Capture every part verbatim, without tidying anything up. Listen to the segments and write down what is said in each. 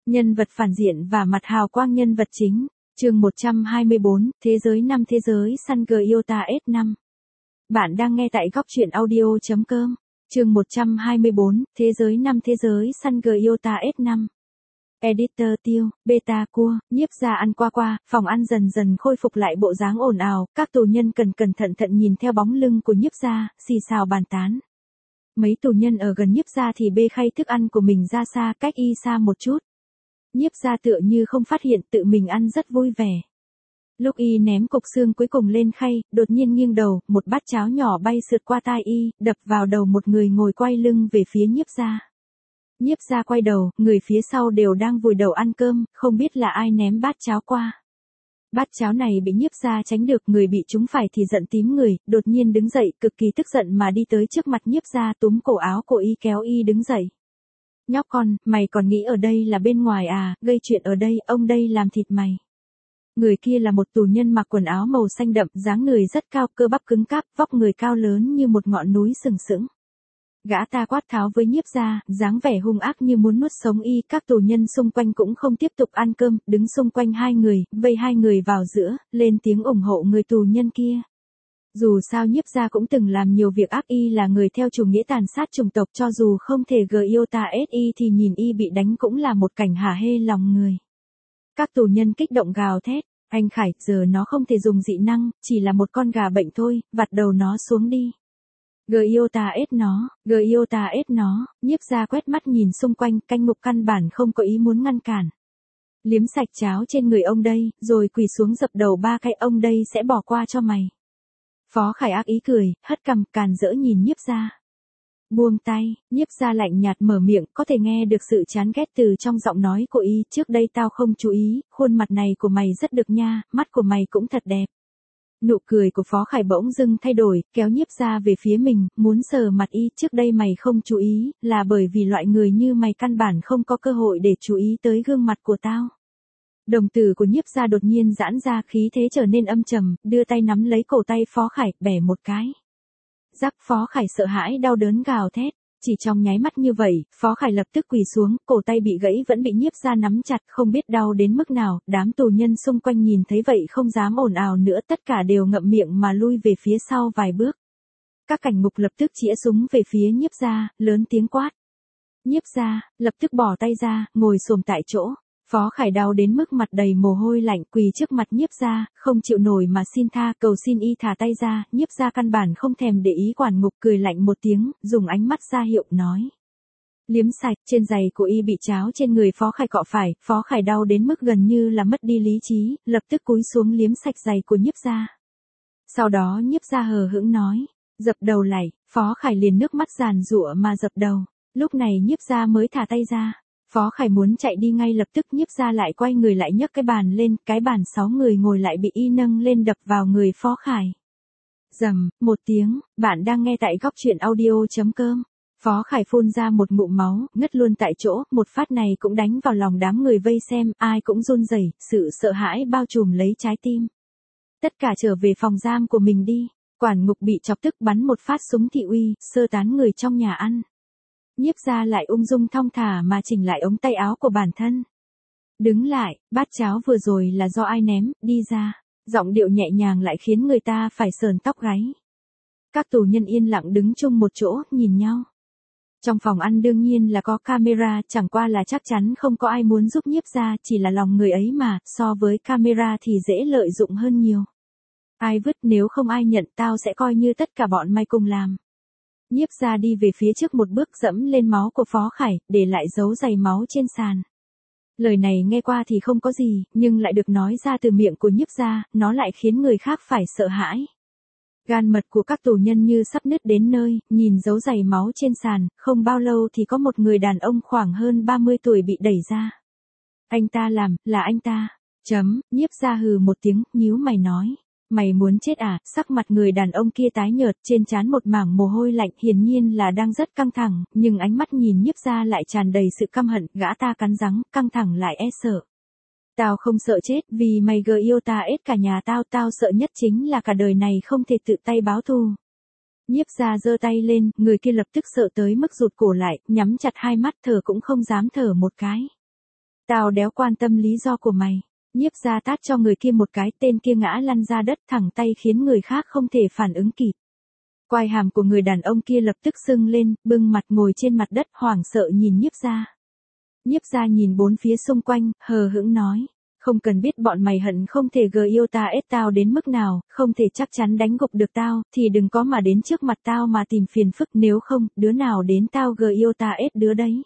Nhân vật phản diện và mặt hào quang nhân vật chính. Chương một trăm hai mươi bốn, Thế giới năm Thế giới săn Gyota S năm. Bạn đang nghe tại góc truyện audio chấm com. Chương một trăm hai mươi bốn, Thế giới năm Thế giới săn Gyota S năm. Editor Tiêu, Beta Cua, Nhiếp Gia ăn qua qua, phòng ăn dần dần khôi phục lại bộ dáng ồn ào, các tù nhân cẩn cẩn thận thận nhìn theo bóng lưng của Nhiếp Gia, xì xào bàn tán. Mấy tù nhân ở gần Nhiếp Gia thì bê khay thức ăn của mình ra xa, cách y xa một chút. Nhiếp Gia tựa như không phát hiện, tự mình ăn rất vui vẻ. Lúc y ném cục xương cuối cùng lên khay, đột nhiên nghiêng đầu, một bát cháo nhỏ bay sượt qua tai y, đập vào đầu một người ngồi quay lưng về phía Nhiếp Gia. Nhiếp Gia quay đầu, người phía sau đều đang vùi đầu ăn cơm, không biết là ai ném bát cháo qua. Bát cháo này bị Nhiếp Gia tránh được, người bị trúng phải thì giận tím người, đột nhiên đứng dậy, cực kỳ tức giận mà đi tới trước mặt Nhiếp Gia, túm cổ áo của y kéo y đứng dậy. Nhóc con, mày còn nghĩ ở đây là bên ngoài à, gây chuyện ở đây, ông đây làm thịt mày. Người kia là một tù nhân mặc quần áo màu xanh đậm, dáng người rất cao, cơ bắp cứng cáp, vóc người cao lớn như một ngọn núi sừng sững. Gã ta quát tháo với Nhiếp Gia, dáng vẻ hung ác như muốn nuốt sống y, các tù nhân xung quanh cũng không tiếp tục ăn cơm, đứng xung quanh hai người, vây hai người vào giữa, lên tiếng ủng hộ người tù nhân kia. Dù sao Nhiếp Gia cũng từng làm nhiều việc ác, y là người theo chủ nghĩa tàn sát chủng tộc, cho dù không thể Gyota S y thì nhìn y bị đánh cũng là một cảnh hả hê lòng người. Các tù nhân kích động gào thét, anh Khải, giờ nó không thể dùng dị năng, chỉ là một con gà bệnh thôi, vặt đầu nó xuống đi. Gyota S nó, Gyota S nó, Nhiếp Gia quét mắt nhìn xung quanh, canh mục căn bản không có ý muốn ngăn cản. Liếm sạch cháo trên người ông đây, rồi quỳ xuống dập đầu ba cái, ông đây sẽ bỏ qua cho mày. Phó Khải ác ý cười, hất cằm, càn rỡ nhìn Nhiếp Gia. Buông tay, Nhiếp Gia lạnh nhạt mở miệng, có thể nghe được sự chán ghét từ trong giọng nói của y, trước đây tao không chú ý, khuôn mặt này của mày rất được nha, mắt của mày cũng thật đẹp. Nụ cười của Phó Khải bỗng dưng thay đổi, kéo Nhiếp Gia về phía mình, muốn sờ mặt y, trước đây mày không chú ý, là bởi vì loại người như mày căn bản không có cơ hội để chú ý tới gương mặt của tao. Đồng tử của Nhiếp Gia đột nhiên giãn ra, khí thế trở nên âm trầm, đưa tay nắm lấy cổ tay Phó Khải, bẻ một cái. Rắc, Phó Khải sợ hãi đau đớn gào thét, chỉ trong nháy mắt như vậy, Phó Khải lập tức quỳ xuống, cổ tay bị gãy vẫn bị Nhiếp Gia nắm chặt, không biết đau đến mức nào, đám tù nhân xung quanh nhìn thấy vậy không dám ồn ào nữa, tất cả đều ngậm miệng mà lui về phía sau vài bước. Các cảnh ngục lập tức chĩa súng về phía Nhiếp Gia, lớn tiếng quát. Nhiếp Gia, lập tức bỏ tay ra, ngồi xổm tại chỗ. Phó Khải đau đến mức mặt đầy mồ hôi lạnh, quỳ trước mặt Nhiếp Gia, không chịu nổi mà xin tha, cầu xin y thả tay ra. Nhiếp Gia căn bản không thèm để ý quản ngục, cười lạnh một tiếng, dùng ánh mắt ra hiệu nói. Liếm sạch, trên giày của y bị cháo trên người Phó Khải cọ phải, Phó Khải đau đến mức gần như là mất đi lý trí, lập tức cúi xuống liếm sạch giày của Nhiếp Gia. Sau đó Nhiếp Gia hờ hững nói, dập đầu lạy, Phó Khải liền nước mắt giàn giụa mà dập đầu, lúc này Nhiếp Gia mới thả tay ra. Phó Khải muốn chạy đi ngay lập tức, Nhiếp Gia lại quay người lại nhấc cái bàn lên, cái bàn sáu người ngồi lại bị y nâng lên đập vào người Phó Khải. Rầm, một tiếng, bạn đang nghe tại góc truyện audio chấm com. Phó Khải phun ra một ngụm máu, ngất luôn tại chỗ, một phát này cũng đánh vào lòng đám người vây xem, ai cũng run rẩy, sự sợ hãi bao trùm lấy trái tim. Tất cả trở về phòng giam của mình đi, quản ngục bị chọc tức bắn một phát súng thị uy, sơ tán người trong nhà ăn. Nhiếp Gia lại ung dung thong thả mà chỉnh lại ống tay áo của bản thân. Đứng lại, bát cháo vừa rồi là do ai ném, đi ra. Giọng điệu nhẹ nhàng lại khiến người ta phải sờn tóc gáy. Các tù nhân yên lặng đứng chung một chỗ, nhìn nhau. Trong phòng ăn đương nhiên là có camera, chẳng qua là chắc chắn không có ai muốn giúp Nhiếp Gia, chỉ là lòng người ấy mà, so với camera thì dễ lợi dụng hơn nhiều. Ai vứt, nếu không ai nhận, tao sẽ coi như tất cả bọn mày cùng làm. Nhiếp Gia đi về phía trước một bước, dẫm lên máu của Phó Khải, để lại dấu giày máu trên sàn. Lời này nghe qua thì không có gì, nhưng lại được nói ra từ miệng của Nhiếp Gia, nó lại khiến người khác phải sợ hãi. Gan mật của các tù nhân như sắp nứt đến nơi, nhìn dấu giày máu trên sàn, không bao lâu thì có một người đàn ông khoảng hơn ba mươi tuổi bị đẩy ra. Anh ta làm, là anh ta. Chấm, Nhiếp Gia hừ một tiếng, nhíu mày nói. Mày muốn chết à? Sắc mặt người đàn ông kia tái nhợt, trên trán một mảng mồ hôi lạnh, hiển nhiên là đang rất căng thẳng, nhưng ánh mắt nhìn Nhiếp Gia lại tràn đầy sự căm hận, gã ta cắn răng, căng thẳng lại e sợ. Tao không sợ chết, vì mày Gyota S cả nhà tao, tao sợ nhất chính là cả đời này không thể tự tay báo thù. Nhiếp Gia giơ tay lên, người kia lập tức sợ tới mức rụt cổ lại, nhắm chặt hai mắt, thở cũng không dám thở một cái. Tao đéo quan tâm lý do của mày. Nhiếp Gia tát cho người kia một cái, tên kia ngã lăn ra đất thẳng tay khiến người khác không thể phản ứng kịp. Quai hàm của người đàn ông kia lập tức sưng lên, bưng mặt ngồi trên mặt đất hoảng sợ nhìn Nhiếp Gia. Nhiếp Gia nhìn bốn phía xung quanh, hờ hững nói. Không cần biết bọn mày hận không thể gờ yêu ta ết tao đến mức nào, không thể chắc chắn đánh gục được tao, thì đừng có mà đến trước mặt tao mà tìm phiền phức, nếu không, đứa nào đến tao gờ yêu ta ết đứa đấy.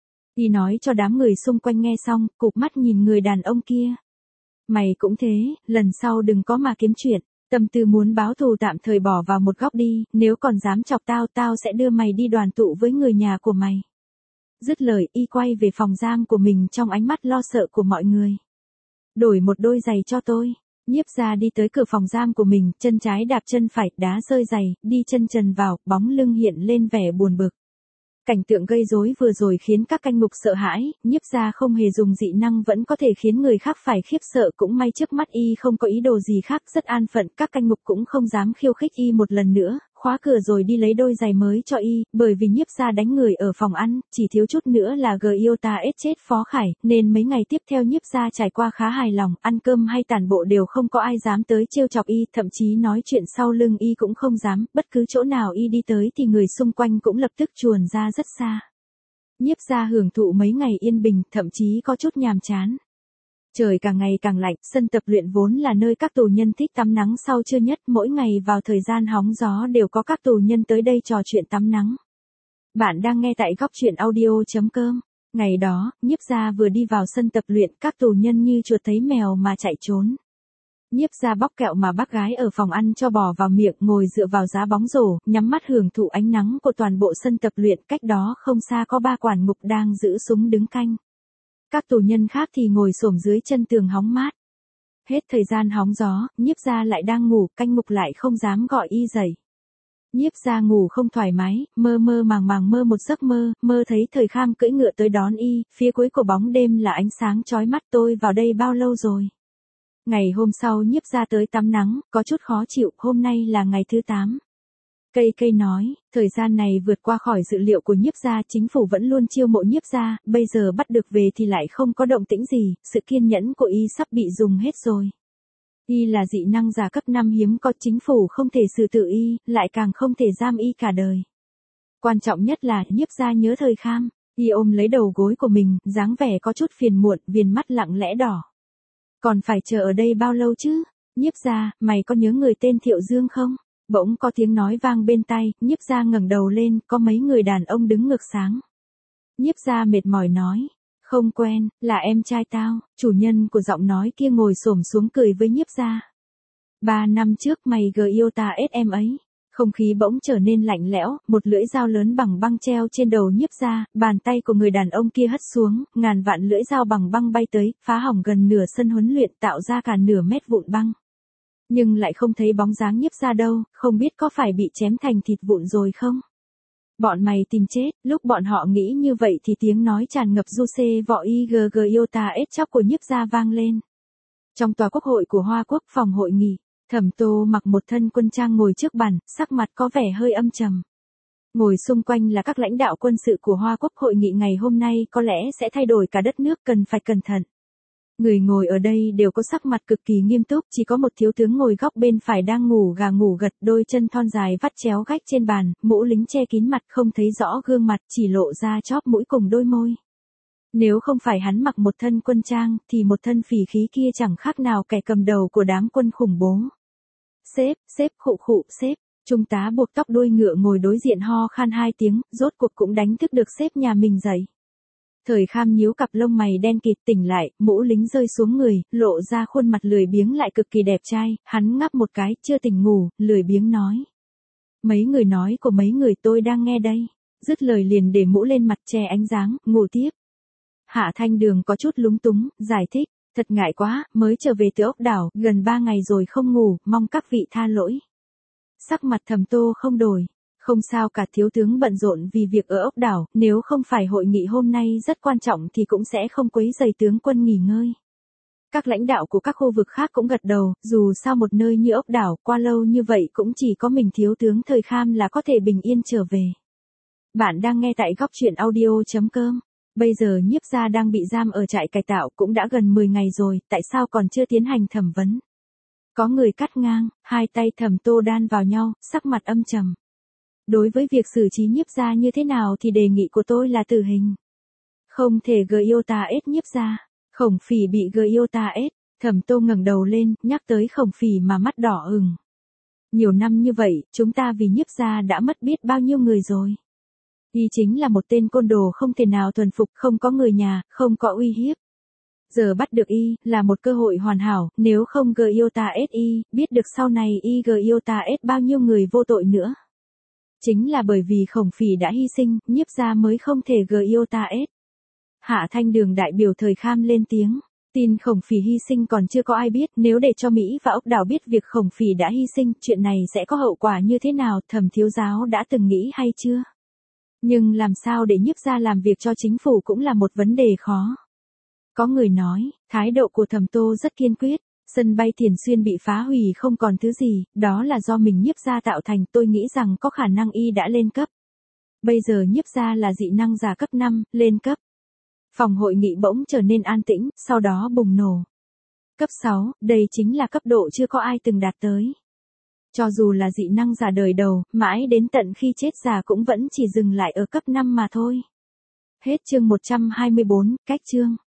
Y nói cho đám người xung quanh nghe xong, cụp mắt nhìn người đàn ông kia. Mày cũng thế, lần sau đừng có mà kiếm chuyện, tâm tư muốn báo thù tạm thời bỏ vào một góc đi, nếu còn dám chọc tao, tao sẽ đưa mày đi đoàn tụ với người nhà của mày. Dứt lời, y quay về phòng giam của mình trong ánh mắt lo sợ của mọi người. Đổi một đôi giày cho tôi. Nhiếp Gia đi tới cửa phòng giam của mình, chân trái đạp chân phải, đá rơi giày, đi chân trần vào, bóng lưng hiện lên vẻ buồn bực. Cảnh tượng gây rối vừa rồi khiến các canh ngục sợ hãi, Nhiếp Gia không hề dùng dị năng vẫn có thể khiến người khác phải khiếp sợ, cũng may trước mắt y không có ý đồ gì khác, rất an phận, các canh ngục cũng không dám khiêu khích y một lần nữa, khóa cửa rồi đi lấy đôi giày mới cho y, bởi vì Nhiếp Gia đánh người ở phòng ăn, chỉ thiếu chút nữa là gờ yêu ta ết chết Phó Khải, nên mấy ngày tiếp theo Nhiếp Gia trải qua khá hài lòng, ăn cơm hay tản bộ đều không có ai dám tới trêu chọc y, thậm chí nói chuyện sau lưng y cũng không dám, bất cứ chỗ nào y đi tới thì người xung quanh cũng lập tức chuồn ra rất xa. Nhiếp Gia hưởng thụ mấy ngày yên bình, thậm chí có chút nhàm chán. Trời càng ngày càng lạnh, sân tập luyện vốn là nơi các tù nhân thích tắm nắng sau trưa nhất, mỗi ngày vào thời gian hóng gió đều có các tù nhân tới đây trò chuyện tắm nắng. Bạn đang nghe tại góc truyện audio chấm com. Ngày đó, Nhiếp Gia vừa đi vào sân tập luyện, các tù nhân như chuột thấy mèo mà chạy trốn. Nhiếp Gia bóc kẹo mà bác gái ở phòng ăn cho bò vào miệng, ngồi dựa vào giá bóng rổ, nhắm mắt hưởng thụ ánh nắng của toàn bộ sân tập luyện, cách đó không xa có ba quản ngục đang giữ súng đứng canh. Các tù nhân khác thì ngồi xổm dưới chân tường hóng mát. Hết thời gian hóng gió, Nhiếp Gia lại đang ngủ, canh ngục lại không dám gọi y dậy. Nhiếp Gia ngủ không thoải mái, mơ mơ màng màng mơ một giấc mơ, mơ thấy Thời Kham cưỡi ngựa tới đón y, phía cuối của bóng đêm là ánh sáng chói mắt. Tôi vào đây bao lâu rồi? Ngày hôm sau Nhiếp Gia tới tắm nắng, có chút khó chịu, hôm nay là ngày thứ tám. Cây cây nói, thời gian này vượt qua khỏi dự liệu của Nhiếp Gia, chính phủ vẫn luôn chiêu mộ Nhiếp Gia, bây giờ bắt được về thì lại không có động tĩnh gì, sự kiên nhẫn của y sắp bị dùng hết rồi. Y là dị năng giả cấp năm hiếm có, chính phủ không thể xử tử y, lại càng không thể giam y cả đời. Quan trọng nhất là, Nhiếp Gia nhớ Thời Kham, y ôm lấy đầu gối của mình, dáng vẻ có chút phiền muộn, viền mắt lặng lẽ đỏ. Còn phải chờ ở đây bao lâu chứ? Nhiếp Gia, mày có nhớ người tên Thiệu Dương không? Bỗng có tiếng nói vang bên tai, Nhiếp Gia ngẩng đầu lên, có mấy người đàn ông đứng ngược sáng. Nhiếp Gia mệt mỏi nói, không quen, là em trai tao. Chủ nhân của giọng nói kia ngồi xổm xuống cười với Nhiếp Gia. Ba năm trước mày gờ yêu ta ết em ấy. Không khí bỗng trở nên lạnh lẽo, một lưỡi dao lớn bằng băng treo trên đầu Nhiếp Gia, bàn tay của người đàn ông kia hất xuống, ngàn vạn lưỡi dao bằng băng bay tới, phá hỏng gần nửa sân huấn luyện, tạo ra cả nửa mét vụn băng. Nhưng lại không thấy bóng dáng Nhiếp Gia đâu, không biết có phải bị chém thành thịt vụn rồi không? Bọn mày tìm chết, lúc bọn họ nghĩ như vậy thì tiếng nói tràn ngập du xê vọ y gờ gờ yêu ta ết chóc của Nhiếp Gia vang lên. Trong tòa quốc hội của Hoa Quốc, phòng hội nghị, Thẩm Tô mặc một thân quân trang ngồi trước bàn, sắc mặt có vẻ hơi âm trầm. Ngồi xung quanh là các lãnh đạo quân sự của Hoa Quốc, hội nghị ngày hôm nay có lẽ sẽ thay đổi cả đất nước, cần phải cẩn thận. Người ngồi ở đây đều có sắc mặt cực kỳ nghiêm túc, chỉ có một thiếu tướng ngồi góc bên phải đang ngủ gà ngủ gật, đôi chân thon dài vắt chéo gách trên bàn, mũ lính che kín mặt không thấy rõ gương mặt, chỉ lộ ra chóp mũi cùng đôi môi. Nếu không phải hắn mặc một thân quân trang, thì một thân phỉ khí kia chẳng khác nào kẻ cầm đầu của đám quân khủng bố. Sếp, sếp khụ khụ, sếp. Trung tá buộc tóc đuôi ngựa ngồi đối diện ho khan hai tiếng, rốt cuộc cũng đánh thức được sếp nhà mình dậy. Thời Kham nhíu cặp lông mày đen kịt tỉnh lại, mũ lính rơi xuống người, lộ ra khuôn mặt lười biếng lại cực kỳ đẹp trai, hắn ngáp một cái, chưa tỉnh ngủ, lười biếng nói. Mấy người nói của mấy người tôi đang nghe đây. Dứt lời liền để mũ lên mặt che ánh dáng, ngủ tiếp. Hạ Thanh Đường có chút lúng túng, giải thích, thật ngại quá, mới trở về từ ốc đảo, gần ba ngày rồi không ngủ, mong các vị tha lỗi. Sắc mặt Thẩm Tô không đổi. Không sao cả, thiếu tướng bận rộn vì việc ở ốc đảo, nếu không phải hội nghị hôm nay rất quan trọng thì cũng sẽ không quấy rầy tướng quân nghỉ ngơi. Các lãnh đạo của các khu vực khác cũng gật đầu, dù sao một nơi như ốc đảo, qua lâu như vậy cũng chỉ có mình thiếu tướng Thời Kham là có thể bình yên trở về. Bạn đang nghe tại góc truyện audio chấm com. Bây giờ nhiếp gia đang bị giam ở trại cải tạo cũng đã gần mười ngày rồi, tại sao còn chưa tiến hành thẩm vấn? Có người cắt ngang, hai tay Thẩm Tô đan vào nhau, sắc mặt âm trầm. Đối với việc xử trí nhiếp gia như thế nào thì đề nghị của tôi là tử hình. Không thể gờ yêu ta ết nhiếp gia. Khổng Phỉ bị gờ yêu ta ết. Thẩm Tô ngẩng đầu lên, nhắc tới Khổng Phỉ mà mắt đỏ ửng. Nhiều năm như vậy, chúng ta vì nhiếp gia đã mất biết bao nhiêu người rồi. Y chính là một tên côn đồ không thể nào thuần phục, không có người nhà, không có uy hiếp. Giờ bắt được Y, là một cơ hội hoàn hảo, nếu không gờ yêu ta ết Y, biết được sau này Y gờ yêu ta ết bao nhiêu người vô tội nữa. Chính là bởi vì Khổng Phỉ đã hy sinh, nhiếp gia mới không thể gờ yêu ta ết. Hạ Thanh Đường đại biểu thời Kham lên tiếng. Tin Khổng Phỉ hy sinh còn chưa có ai biết, nếu để cho Mỹ và ốc đảo biết việc Khổng Phỉ đã hy sinh, chuyện này sẽ có hậu quả như thế nào, Thẩm thiếu giáo đã từng nghĩ hay chưa? Nhưng làm sao để nhiếp gia làm việc cho chính phủ cũng là một vấn đề khó. Có người nói, thái độ của Thẩm Tô rất kiên quyết, sân bay Tiền Xuyên bị phá hủy không còn thứ gì, đó là do mình nhiếp gia tạo thành, tôi nghĩ rằng có khả năng Y đã lên cấp. Bây giờ nhiếp gia là dị năng giả cấp năm, lên cấp. Phòng hội nghị bỗng trở nên an tĩnh, sau đó bùng nổ. Cấp sáu, đây chính là cấp độ chưa có ai từng đạt tới. Cho dù là dị năng giả đời đầu, mãi đến tận khi chết già cũng vẫn chỉ dừng lại ở cấp năm mà thôi. Hết chương một trăm hai mươi bốn, cách chương.